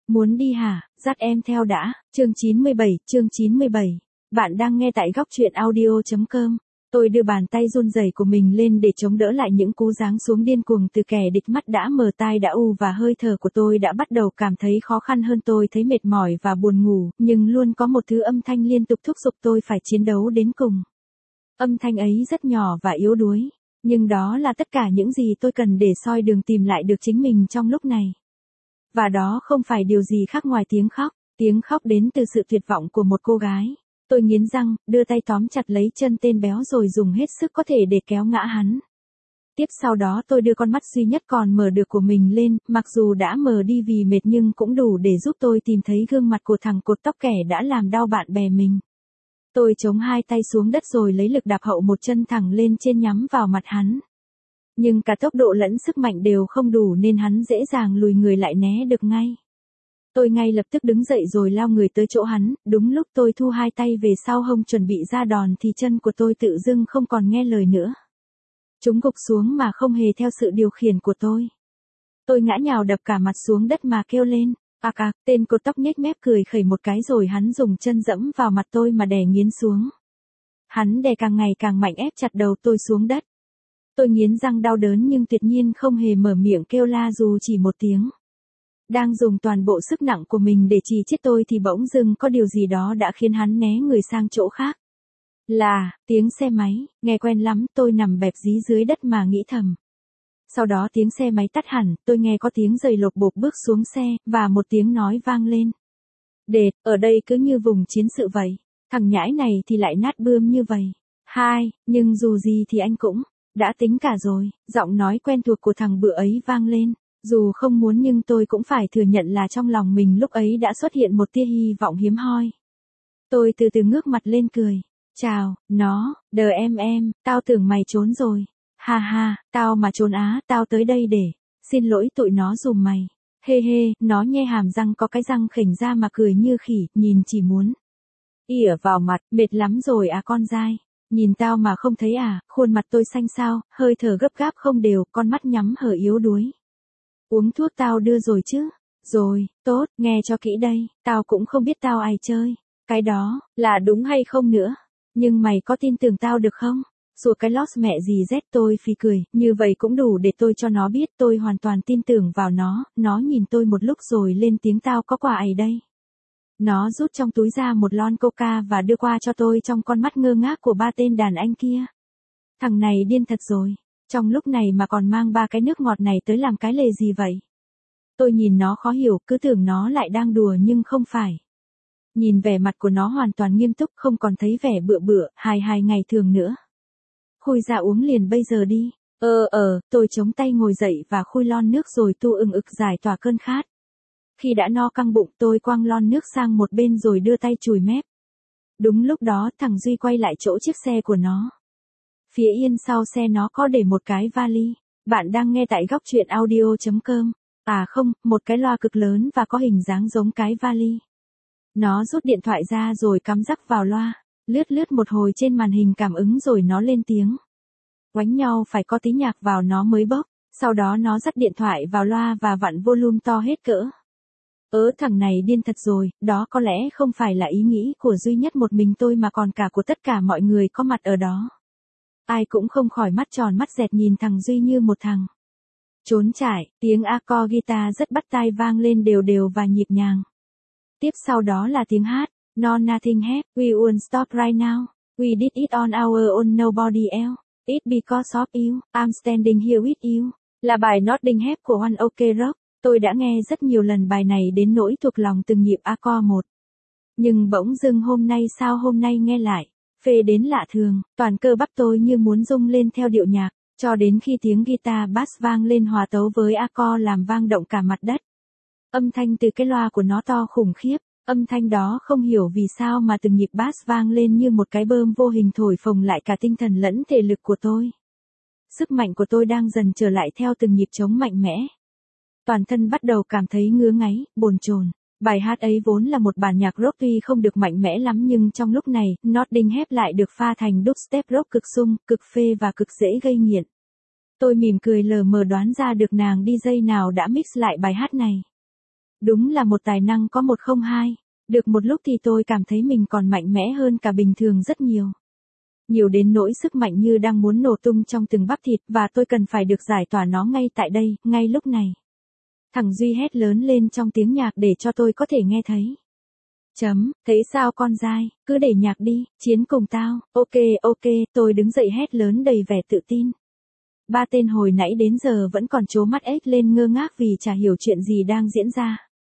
Muốn đi hả? Dắt em theo đã. Chương 97. Bạn đang nghe tại góc truyện audio.com. Tôi đưa bàn tay run rẩy của mình lên để chống đỡ lại những cú giáng xuống điên cuồng từ kẻ địch, mắt đã mờ, tai đã u và hơi thở của tôi đã bắt đầu cảm thấy khó khăn hơn. Tôi thấy mệt mỏi và buồn ngủ, nhưng luôn có một thứ âm thanh liên tục thúc giục tôi phải chiến đấu đến cùng. Âm thanh ấy rất nhỏ và yếu đuối, nhưng đó là tất cả những gì tôi cần để soi đường tìm lại được chính mình trong lúc này. Và đó không phải điều gì khác ngoài tiếng khóc đến từ sự tuyệt vọng của một cô gái. Tôi nghiến răng, đưa tay tóm chặt lấy chân tên béo rồi dùng hết sức có thể để kéo ngã hắn. Tiếp sau đó tôi đưa con mắt duy nhất còn mở được của mình lên, mặc dù đã mờ đi vì mệt nhưng cũng đủ để giúp tôi tìm thấy gương mặt của thằng cột tóc kẻ đã làm đau bạn bè mình. Tôi chống hai tay xuống đất rồi lấy lực đạp hậu một chân thẳng lên trên nhắm vào mặt hắn. Nhưng cả tốc độ lẫn sức mạnh đều không đủ nên hắn dễ dàng lùi người lại né được ngay. Tôi ngay lập tức đứng dậy rồi lao người tới chỗ hắn, đúng lúc tôi thu hai tay về sau hông chuẩn bị ra đòn thì chân của tôi tự dưng không còn nghe lời nữa. Chúng gục xuống mà không hề theo sự điều khiển của tôi. Tôi ngã nhào đập cả mặt xuống đất mà kêu lên. Tên cột tóc nhếch mép cười khẩy một cái rồi hắn dùng chân dẫm vào mặt tôi mà đè nghiến xuống. Hắn đè càng ngày càng mạnh ép chặt đầu tôi xuống đất. Tôi nghiến răng đau đớn nhưng tuyệt nhiên không hề mở miệng kêu la dù chỉ một tiếng. Đang dùng toàn bộ sức nặng của mình để trì chết tôi thì bỗng dưng có điều gì đó đã khiến hắn né người sang chỗ khác. Là tiếng xe máy, nghe quen lắm, tôi nằm bẹp dí dưới đất mà nghĩ thầm. Sau đó tiếng xe máy tắt hẳn, tôi nghe có tiếng giày lộp bộp bước xuống xe, và một tiếng nói vang lên. Đệt, ở đây cứ như vùng chiến sự vậy, thằng nhãi này thì lại nát bươm như vậy. Nhưng dù gì thì anh cũng đã tính cả rồi, giọng nói quen thuộc của thằng bựa ấy vang lên. Dù không muốn nhưng tôi cũng phải thừa nhận là trong lòng mình lúc ấy đã xuất hiện một tia hy vọng hiếm hoi. Tôi từ từ ngước mặt lên cười. Chào, em, tao tưởng mày trốn rồi. Ha, tao mà trốn á, tao tới đây để xin lỗi tụi nó giùm mày. Nó nhe hàm răng có cái răng khểnh ra mà cười như khỉ, nhìn chỉ muốn ỉa vào mặt, mệt lắm rồi à con dai. Nhìn tao mà không thấy à, khuôn mặt tôi xanh xao, hơi thở gấp gáp không đều, con mắt nhắm hở yếu đuối. Uống thuốc tao đưa rồi chứ? Rồi, tốt, nghe cho kỹ đây, tao cũng không biết tao ai chơi. Cái đó, là đúng hay không nữa? Nhưng mày có tin tưởng tao được không? Sủa cái lót mẹ gì rét, tôi phì cười, như vậy cũng đủ để tôi cho nó biết tôi hoàn toàn tin tưởng vào nó nhìn tôi một lúc rồi lên tiếng tao có quà ấy đây. Nó rút trong túi ra một lon coca và đưa qua cho tôi trong con mắt ngơ ngác của ba tên đàn anh kia. Thằng này điên thật rồi. Trong lúc này mà còn mang ba cái nước ngọt này tới làm cái lề gì vậy? Tôi nhìn nó khó hiểu, cứ tưởng nó lại đang đùa nhưng không phải. Nhìn vẻ mặt của nó hoàn toàn nghiêm túc, không còn thấy vẻ bựa bựa, hài ngày thường nữa. Khui ra uống liền bây giờ đi. Tôi chống tay ngồi dậy và khui lon nước rồi tu ưng ực giải tỏa cơn khát. Khi đã no căng bụng tôi quăng lon nước sang một bên rồi đưa tay chùi mép. Đúng lúc đó thằng Duy quay lại chỗ chiếc xe của nó. Phía yên sau xe nó có để một cái vali. Bạn đang nghe tại góc truyện audio.com. Một cái loa cực lớn và có hình dáng giống cái vali. Nó rút điện thoại ra rồi cắm rắc vào loa, lướt một hồi trên màn hình cảm ứng rồi nó lên tiếng. Oánh nhau phải có tí nhạc vào nó mới bốc, sau đó nó dắt điện thoại vào loa và vặn volume to hết cỡ. Thằng này điên thật rồi, đó có lẽ không phải là ý nghĩ của duy nhất một mình tôi mà còn cả của tất cả mọi người có mặt ở đó. Ai cũng không khỏi mắt tròn mắt dẹt nhìn thằng Duy như một thằng trốn trải, tiếng accord guitar rất bắt tai vang lên đều đều và nhịp nhàng. Tiếp sau đó là tiếng hát, No Nothing Happened, We Won't Stop Right Now, We Did It On Our Own Nobody Else, It's Because of You, I'm Standing Here With You, là bài Nothing Happened của One Ok Rock. Tôi đã nghe rất nhiều lần bài này đến nỗi thuộc lòng từng nhịp accord một. Nhưng bỗng dưng hôm nay nghe lại, phê đến lạ thường, toàn cơ bắp tôi như muốn rung lên theo điệu nhạc, cho đến khi tiếng guitar bass vang lên hòa tấu với accord làm vang động cả mặt đất. Âm thanh từ cái loa của nó to khủng khiếp, âm thanh đó không hiểu vì sao mà từng nhịp bass vang lên như một cái bơm vô hình thổi phồng lại cả tinh thần lẫn thể lực của tôi. Sức mạnh của tôi đang dần trở lại theo từng nhịp trống mạnh mẽ. Toàn thân bắt đầu cảm thấy ngứa ngáy, bồn chồn. Bài hát ấy vốn là một bản nhạc rock tuy không được mạnh mẽ lắm nhưng trong lúc này, Nothing Happened lại được pha thành dubstep rock cực sung, cực phê và cực dễ gây nghiện. Tôi mỉm cười lờ mờ đoán ra được nàng DJ nào đã mix lại bài hát này. Đúng là một tài năng có một không hai. Được một lúc thì tôi cảm thấy mình còn mạnh mẽ hơn cả bình thường rất nhiều. Nhiều đến nỗi sức mạnh như đang muốn nổ tung trong từng bắp thịt và tôi cần phải được giải tỏa nó ngay tại đây, ngay lúc này. Thằng Duy hét lớn lên trong tiếng nhạc để cho tôi có thể nghe thấy. Thấy sao con dai, cứ để nhạc đi, chiến cùng tao, ok, tôi đứng dậy hét lớn đầy vẻ tự tin. Ba tên hồi nãy đến giờ vẫn còn trố mắt ếch lên ngơ ngác vì chả hiểu chuyện gì đang diễn ra.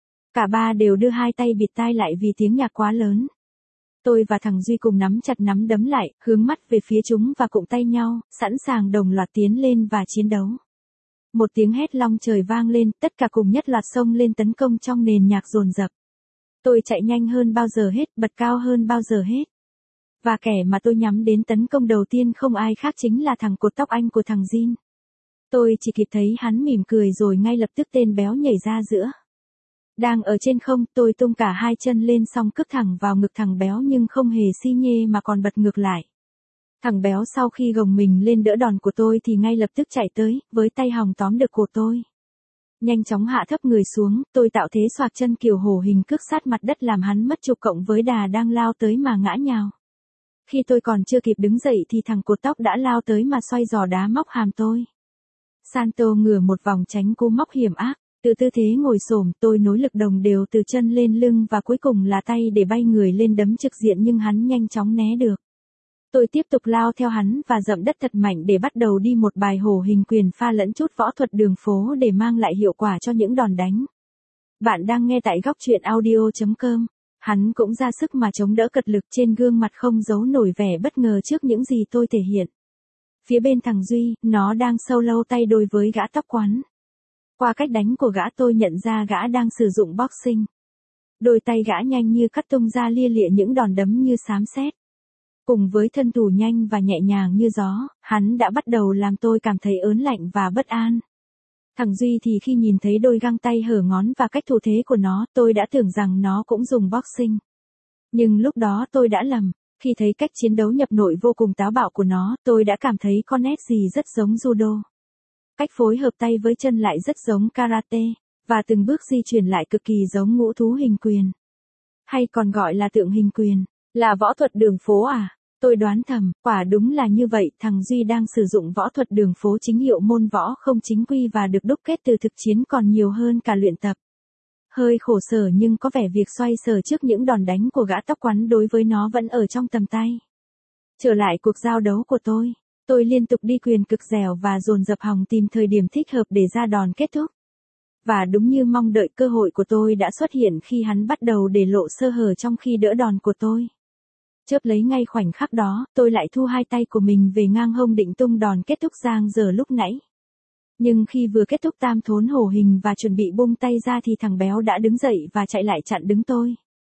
Cả ba đều đưa hai tay bịt tai lại vì tiếng nhạc quá lớn. Tôi và thằng Duy cùng nắm chặt nắm đấm lại, hướng mắt về phía chúng và cụng tay nhau, sẵn sàng đồng loạt tiến lên và chiến đấu. Một tiếng hét long trời vang lên, tất cả cùng nhất loạt xông lên tấn công trong nền nhạc dồn dập. Tôi chạy nhanh hơn bao giờ hết, bật cao hơn bao giờ hết. Và kẻ mà tôi nhắm đến tấn công đầu tiên không ai khác chính là thằng cột tóc anh của thằng Jin. Tôi chỉ kịp thấy hắn mỉm cười rồi ngay lập tức tên béo nhảy ra giữa. Đang ở trên không, tôi tung cả hai chân lên xong cước thẳng vào ngực thằng béo nhưng không hề xi nhê mà còn bật ngược lại. Thằng béo sau khi gồng mình lên đỡ đòn của tôi thì ngay lập tức chạy tới, với tay hòng tóm được cổ tôi. Nhanh chóng hạ thấp người xuống, tôi tạo thế xoạc chân kiểu hổ hình cước sát mặt đất làm hắn mất trục cộng với đà đang lao tới mà ngã nhào. Khi tôi còn chưa kịp đứng dậy thì thằng cột tóc đã lao tới mà xoay giò đá móc hàm tôi. Santo ngửa một vòng tránh cú móc hiểm ác. Từ tư thế ngồi xổm, tôi nối lực đồng đều từ chân lên lưng và cuối cùng là tay để bay người lên đấm trực diện nhưng hắn nhanh chóng né được. Tôi tiếp tục lao theo hắn và dậm đất thật mạnh để bắt đầu đi một bài hổ hình quyền pha lẫn chút võ thuật đường phố để mang lại hiệu quả cho những đòn đánh. Bạn đang nghe tại góc truyện audio.com. Hắn cũng ra sức mà chống đỡ cật lực, trên gương mặt không giấu nổi vẻ bất ngờ trước những gì tôi thể hiện. Phía bên thằng Duy, nó đang solo tay đôi với gã tóc quắn. Qua cách đánh của gã tôi nhận ra gã đang sử dụng boxing. Đôi tay gã nhanh như cắt tung ra lia lịa những đòn đấm như xám sét. Cùng với thân thủ nhanh và nhẹ nhàng như gió, hắn đã bắt đầu làm tôi cảm thấy ớn lạnh và bất an. Thằng Duy thì khi nhìn thấy đôi găng tay hở ngón và cách thủ thế của nó, tôi đã tưởng rằng nó cũng dùng boxing. Nhưng lúc đó tôi đã lầm, khi thấy cách chiến đấu nhập nội vô cùng táo bạo của nó, tôi đã cảm thấy có nét gì rất giống judo. Cách phối hợp tay với chân lại rất giống karate, và từng bước di chuyển lại cực kỳ giống ngũ thú hình quyền. Hay còn gọi là tượng hình quyền, là võ thuật đường phố à? Tôi đoán thầm, quả đúng là như vậy, thằng Duy đang sử dụng võ thuật đường phố chính hiệu môn võ không chính quy và được đúc kết từ thực chiến còn nhiều hơn cả luyện tập. Hơi khổ sở nhưng có vẻ việc xoay sở trước những đòn đánh của gã tóc quắn đối với nó vẫn ở trong tầm tay. Trở lại cuộc giao đấu của tôi liên tục đi quyền cực dẻo và dồn dập hòng tìm thời điểm thích hợp để ra đòn kết thúc. Và đúng như mong đợi, cơ hội của tôi đã xuất hiện khi hắn bắt đầu để lộ sơ hở trong khi đỡ đòn của tôi. Chớp lấy ngay khoảnh khắc đó, tôi lại thu hai tay của mình về ngang hông định tung đòn kết thúc giang dở lúc nãy. Nhưng khi vừa kết thúc tam thốn hổ hình và chuẩn bị bung tay ra thì thằng béo đã đứng dậy và chạy lại chặn đứng tôi.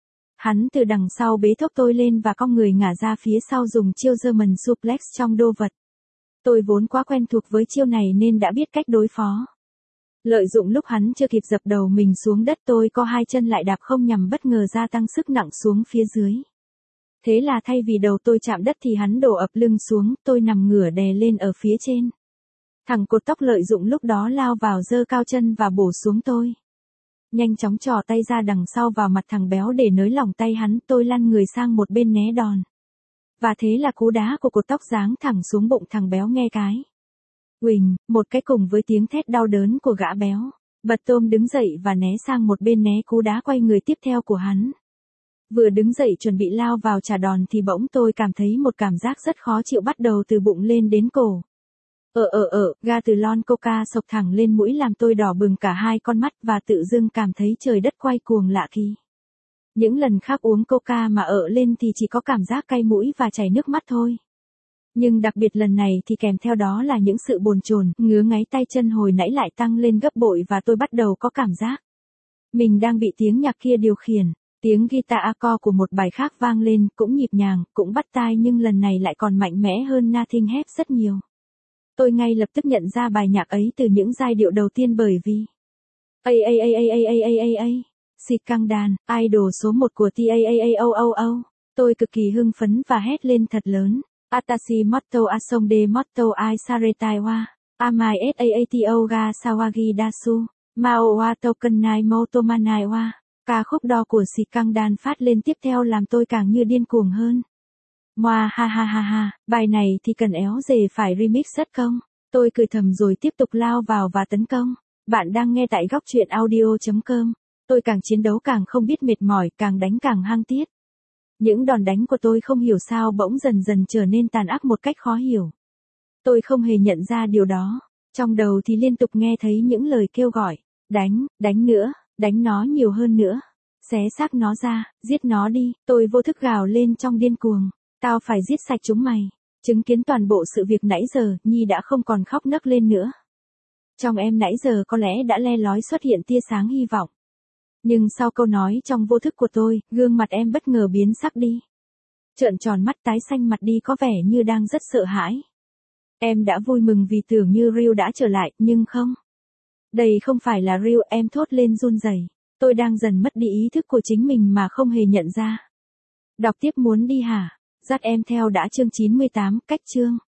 Hắn từ đằng sau bế thốc tôi lên và cong người ngả ra phía sau dùng chiêu German suplex trong đô vật. Tôi vốn quá quen thuộc với chiêu này nên đã biết cách đối phó. Lợi dụng lúc hắn chưa kịp dập đầu mình xuống đất, tôi co hai chân lại đạp không nhằm bất ngờ gia tăng sức nặng xuống phía dưới. Thế là thay vì đầu tôi chạm đất thì hắn đổ ập lưng xuống, tôi nằm ngửa đè lên ở phía trên. Thằng cột tóc lợi dụng lúc đó lao vào giơ cao chân và bổ xuống tôi. Nhanh chóng trò tay ra đằng sau vào mặt thằng béo để nới lỏng tay hắn, tôi lăn người sang một bên né đòn. Và thế là cú đá của cột tóc giáng thẳng xuống bụng thằng béo nghe cái. Uỳnh, một cái cùng với tiếng thét đau đớn của gã béo. Bật tôm đứng dậy và né sang một bên né cú đá quay người tiếp theo của hắn. Vừa đứng dậy chuẩn bị lao vào trả đòn thì bỗng tôi cảm thấy một cảm giác rất khó chịu bắt đầu từ bụng lên đến cổ. Ga từ lon coca sộc thẳng lên mũi làm tôi đỏ bừng cả hai con mắt và tự dưng cảm thấy trời đất quay cuồng lạ kỳ. Những lần khác uống coca mà lên thì chỉ có cảm giác cay mũi và chảy nước mắt thôi. Nhưng đặc biệt lần này thì kèm theo đó là những sự bồn chồn, ngứa ngáy tay chân hồi nãy lại tăng lên gấp bội và tôi bắt đầu có cảm giác mình đang bị tiếng nhạc kia điều khiển. Tiếng guitar accord của một bài khác vang lên, cũng nhịp nhàng, cũng bắt tai nhưng lần này lại còn mạnh mẽ hơn Nothing Hep rất nhiều. Tôi ngay lập tức nhận ra bài nhạc ấy từ những giai điệu đầu tiên bởi vì xịt căng đàn, idol số 1 của TAAAO. Tôi cực kỳ hưng phấn và hét lên thật lớn. Atashi motto asong de motto ai saretai wa. Amai saato ga sawagi dasu. Maowa Token Nai Motomanaiwa. Ca khúc đo của Skandal phát lên tiếp theo làm tôi càng như điên cuồng hơn. Moa ha ha ha ha, bài này thì cần éo dề phải remix rất công. Tôi cười thầm rồi tiếp tục lao vào và tấn công. Bạn đang nghe tại góc truyện audio.com. Tôi càng chiến đấu càng không biết mệt mỏi, càng đánh càng hăng tiết. Những đòn đánh của tôi không hiểu sao bỗng dần dần trở nên tàn ác một cách khó hiểu. Tôi không hề nhận ra điều đó. Trong đầu thì liên tục nghe thấy những lời kêu gọi. Đánh, đánh nữa, đánh nó nhiều hơn nữa. Xé xác nó ra, giết nó đi. Tôi vô thức gào lên trong điên cuồng. Tao phải giết sạch chúng mày. Chứng kiến toàn bộ sự việc nãy giờ, Nhi đã không còn khóc nấc lên nữa. Trong em nãy giờ có lẽ đã le lói xuất hiện tia sáng hy vọng. Nhưng sau câu nói trong vô thức của tôi, gương mặt em bất ngờ biến sắc đi. Trợn tròn mắt tái xanh mặt đi có vẻ như đang rất sợ hãi. Em đã vui mừng vì tưởng như Ryu đã trở lại, nhưng không. Đây không phải là Ryu, em thốt lên run rẩy. Tôi đang dần mất đi ý thức của chính mình mà không hề nhận ra. Đọc tiếp muốn đi hả? Dắt em theo đã chương 98, cách chương.